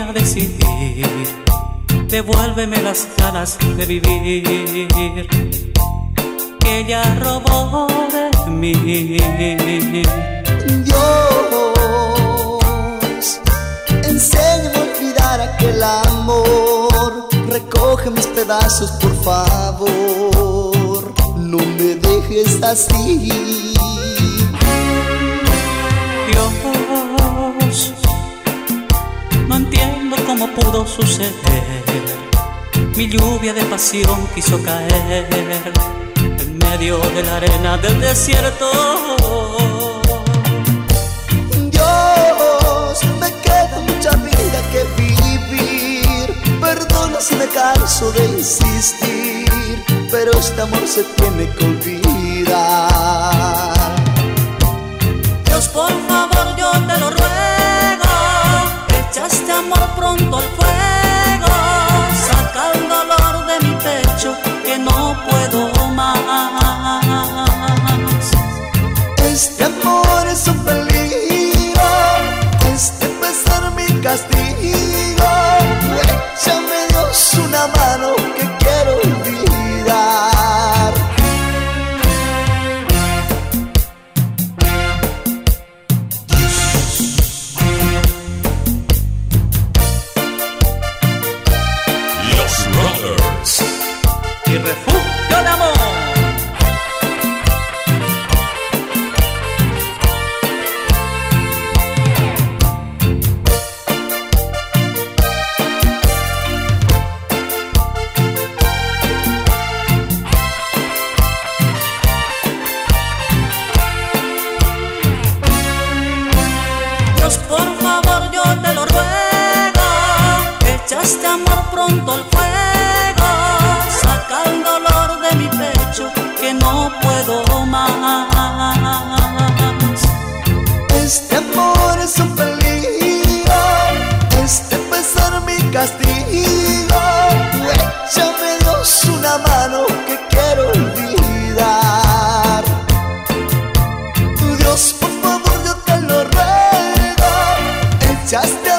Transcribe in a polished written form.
vine a decidir, devuélveme las ganas de vivir que ella robó de mí. Dios, enséñame a olvidar aquel amor. Recoge mis pedazos, por favor. No me dejes así. Dios, no entiendo cómo pudo suceder. Mi lluvia de pasión quiso caer en medio de la arena del desierto. Dios, me queda mucha vida que vivir. Perdona si me canso de insistir, pero este amor se tiene que olvidar. Dios, por favor, yo te lo ruego, echa este amor pronto al fuego. Saca el dolor de mi pecho que no puedo más. Este amor es un peligro, este pesar mi castigo. Échame, Dios, una mano que quiero olvidar. Los Brothers Y refugio de amor. Dios, por favor, yo te lo ruego, echa este amor pronto al fuego. Saca el dolor de mi pecho que no puedo más. Este amor es un peligro, este pesar mi castigo. Échame, Dios, una mano que quiero olvidar. Dios, por favor, yo te lo ruego, echaste